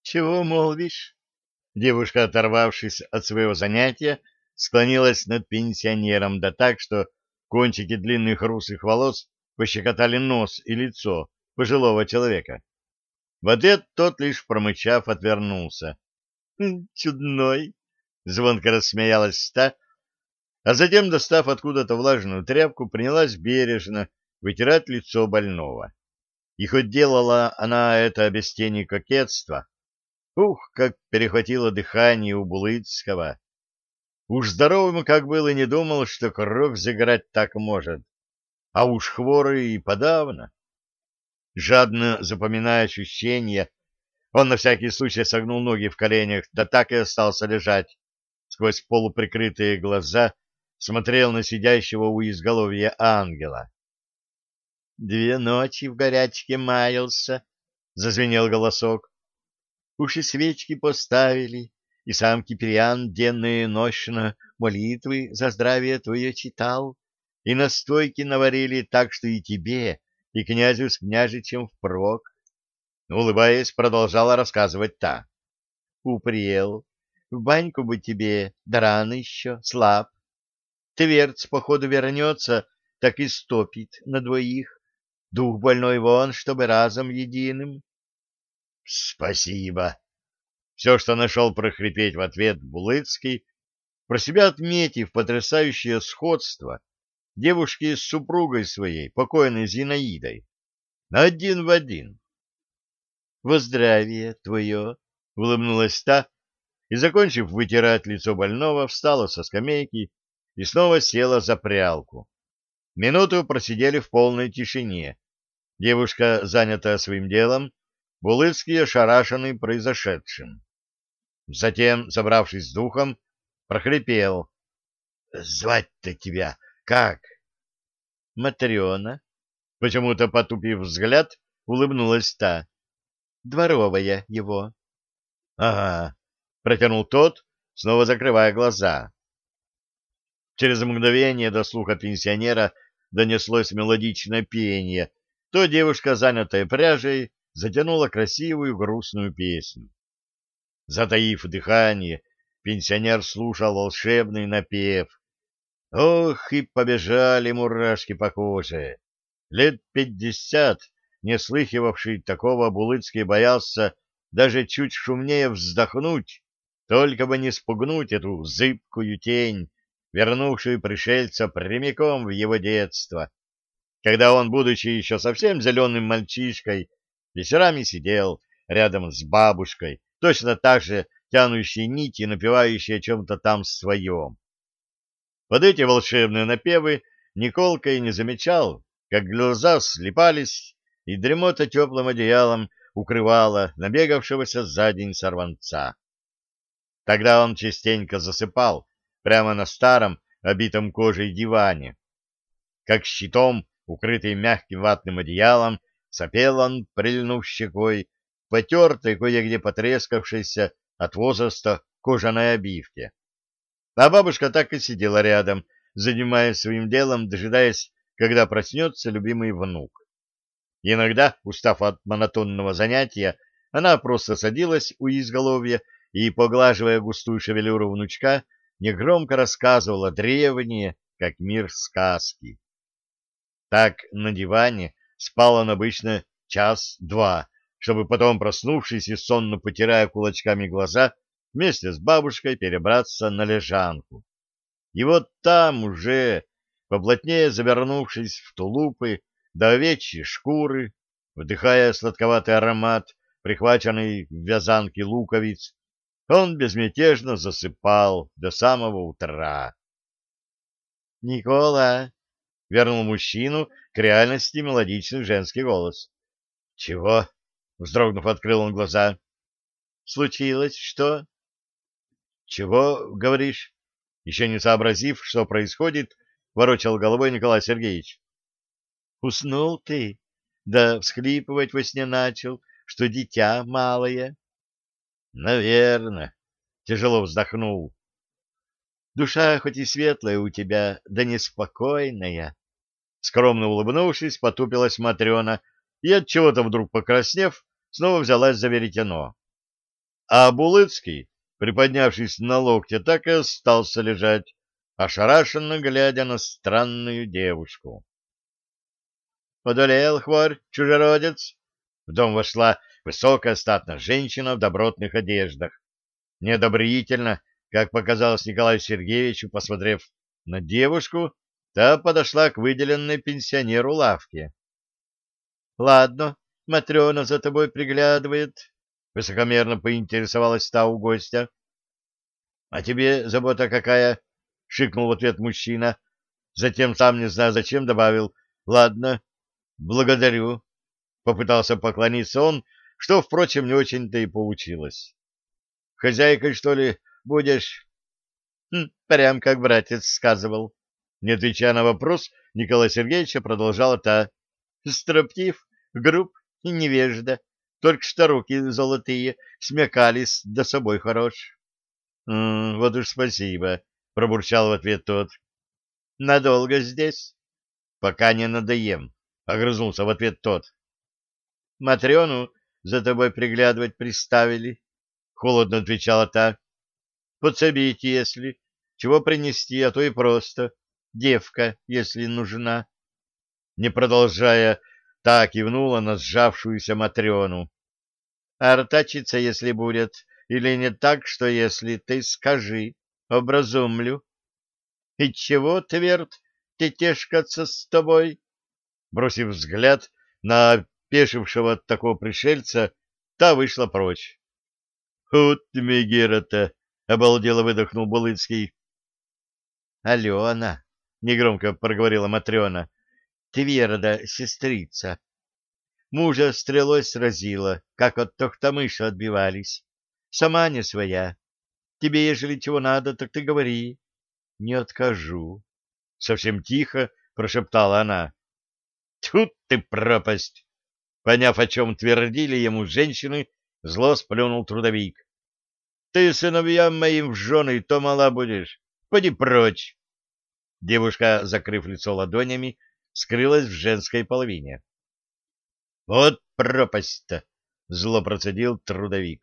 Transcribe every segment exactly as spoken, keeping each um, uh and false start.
Чего молвишь? Девушка, оторвавшись от своего занятия, склонилась над пенсионером, да так, что кончики длинных русых волос пощекотали нос и лицо пожилого человека. В ответ тот, лишь промычав, отвернулся. «Хм, чудной!» — звонко рассмеялась та, а затем, достав откуда-то влажную тряпку, принялась бережно вытирать лицо больного. И хоть делала она это без тени кокетства, ух, как перехватило дыхание у Булыцкого! Уж здоровым как был и не думал, что кровь загорать так может, а уж хворый и подавно. Жадно запоминая ощущения, он на всякий случай согнул ноги в коленях, да так и остался лежать. Сквозь полуприкрытые глаза смотрел на сидящего у изголовья ангела. «Две ночи в горячке маялся», — зазвенел голосок. «Уж и свечки поставили, и сам Киприан денно и нощно молитвы за здравие твое читал, и настойки наварили так, что и тебе, и князю с княжичем впрок». Улыбаясь, продолжала рассказывать та. «Упрел. В баньку бы тебе, да рано еще, слаб. Твердь, походу, вернется, так и стопит на двоих. Дух больной вон, чтобы разом единым». «Спасибо!» Все, что нашел прохрипеть в ответ Булыцкий, про себя отметив потрясающее сходство девушки с супругой своей, покойной Зинаидой. Один в один. «Во здравие твое!» — улыбнулась та, и, закончив вытирать лицо больного, встала со скамейки и снова села за прялку. Минуту просидели в полной тишине. Девушка, занятая своим делом, Булыцкий ошарашенный произошедшим. Затем, собравшись с духом, прохрипел. — Звать-то тебя как? — Матрена. Почему-то, потупив взгляд, улыбнулась та. — Дворовая его. — Ага, — протянул тот, снова закрывая глаза. Через мгновение до слуха пенсионера донеслось мелодичное пение. То девушка, занятая пряжей, затянула красивую грустную песню. Затаив дыхание, пенсионер слушал волшебный напев. Ох, и побежали мурашки по коже. Лет пятьдесят, не слыхивавший такого, Булыцкий боялся даже чуть шумнее вздохнуть, только бы не спугнуть эту зыбкую тень, вернувшую пришельца прямиком в его детство, когда он, будучи еще совсем зеленым мальчишкой, вечерами сидел рядом с бабушкой, точно так же тянущей нити, напевающей о чем-то там своем. Под эти волшебные напевы Николка и не замечал, как глаза слипались, и дремота теплым одеялом укрывала набегавшегося за день сорванца. Тогда он частенько засыпал прямо на старом, обитом кожей диване. Как щитом, укрытый мягким ватным одеялом, сопел он, прильнув щекой, потертой, кое-где потрескавшейся от возраста кожаной обивке. А бабушка так и сидела рядом, занимаясь своим делом, дожидаясь, когда проснется любимый внук. Иногда, устав от монотонного занятия, она просто садилась у изголовья и, поглаживая густую шевелюру внучка, негромко рассказывала древние, как мир, сказки. Так на диване спал он обычно час-два, чтобы потом, проснувшись и сонно потирая кулачками глаза, вместе с бабушкой перебраться на лежанку. И вот там уже, поплотнее завернувшись в тулупы да овечьи шкуры, вдыхая сладковатый аромат, прихваченный в вязанке луковиц, он безмятежно засыпал до самого утра. — Никола! — вернул мужчину к реальности мелодичный женский голос. — Чего? — вздрогнув, открыл он глаза. — Случилось что? — Чего, говоришь? Еще не сообразив, что происходит, ворочал головой Николай Сергеевич. — Уснул ты, да всхлипывать во сне начал, что дитя малое. — Наверно, — тяжело вздохнул. — Душа хоть и светлая у тебя, да неспокойная. Скромно улыбнувшись, потупилась Матрена и, отчего-то вдруг покраснев, снова взялась за веретено. А Булыцкий, приподнявшись на локте, так и остался лежать, ошарашенно глядя на странную девушку. «Одолел хворь, чужеродец!» В дом вошла высокая статная женщина в добротных одеждах. Неодобрительно, как показалось Николаю Сергеевичу, посмотрев на девушку, та подошла к выделенной пенсионеру лавке. — Ладно, Матрена за тобой приглядывает, — высокомерно поинтересовалась та у гостя. — А тебе забота какая? — шикнул в ответ мужчина. Затем, сам не зная зачем, добавил: — Ладно, благодарю. Попытался поклониться он, что, впрочем, не очень-то и получилось. — Хозяйкой, что ли, будешь? Хм, — Прям как братец сказывал. Не отвечая на вопрос, Николай Сергеевич продолжала та: — Строптив, груб и невежда. Только что руки золотые, смекались, да собой хорош. — Вот уж спасибо, — пробурчал в ответ тот. — Надолго здесь? — Пока не надоем, — огрызнулся в ответ тот. — Матрёну за тобой приглядывать приставили, — холодно отвечала та. — Подсобить, если. Чего принести, а то и просто. Девка, если нужна. Не продолжая, так кивнула на сжавшуюся Матрёну. — Артачиться, если будет, или не так, что если, ты скажи, образумлю. — И чего, Тверд, тетешкаться с тобой? Бросив взгляд на опешившего от такого пришельца, та вышла прочь. — Вот мегера-то! — обалдело выдохнул Булыцкий. — Алена, — негромко проговорила Матрена, — Тверда сестрица. Мужа стрелой сразила, как от Тохтамыша отбивались. Сама не своя. Тебе, ежели чего надо, так ты говори. Не откажу. Совсем тихо прошептала она. Тут ты пропасть! Поняв, о чем твердили ему женщины, зло сплюнул трудовик. Ты сыновьям моим в жены, то мала будешь. Поди прочь. Девушка, закрыв лицо ладонями, скрылась в женской половине. Вот пропасть-то! Зло процедил трудовик.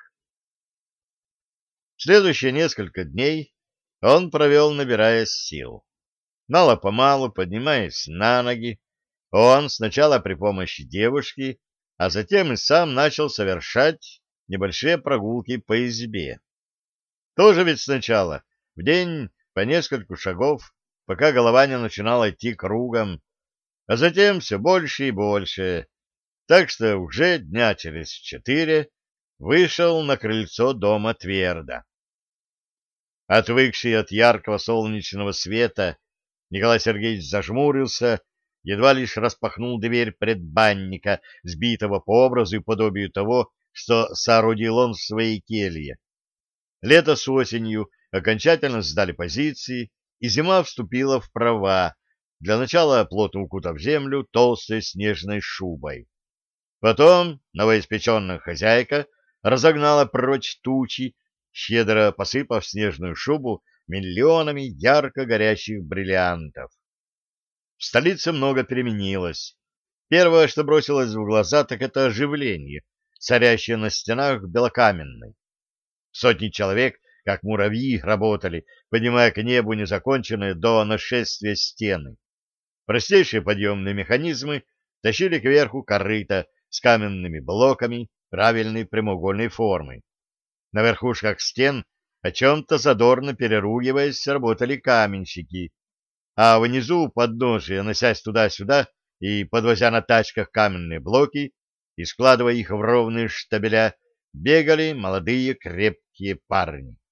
Следующие несколько дней он провел, набирая сил. Мало-помалу, поднимаясь на ноги, он сначала при помощи девушки, а затем и сам начал совершать небольшие прогулки по избе. Тоже ведь сначала в день по нескольку шагов, пока голова не начинала идти кругом, а затем все больше и больше, так что уже дня через четыре вышел на крыльцо дома Тверда. Отвыкший от яркого солнечного света, Николай Сергеевич зажмурился, едва лишь распахнул дверь предбанника, сбитого по образу и подобию того, что соорудил он в своей келье. Лето с осенью окончательно сдали позиции, и зима вступила в права, для начала плотно укутав землю толстой снежной шубой. Потом новоиспеченная хозяйка разогнала прочь тучи, щедро посыпав снежную шубу миллионами ярко горящих бриллиантов. В столице много переменилось. Первое, что бросилось в глаза, так это оживление, царящее на стенах Белокаменной. Сотни человек, как муравьи, работали, поднимая к небу незаконченные до нашествия стены. Простейшие подъемные механизмы тащили кверху корыта с каменными блоками правильной прямоугольной формы. На верхушках стен, о чем-то задорно переругиваясь, работали каменщики, а внизу у подножия, носясь туда-сюда и подвозя на тачках каменные блоки и складывая их в ровные штабеля, бегали молодые крепкие парни.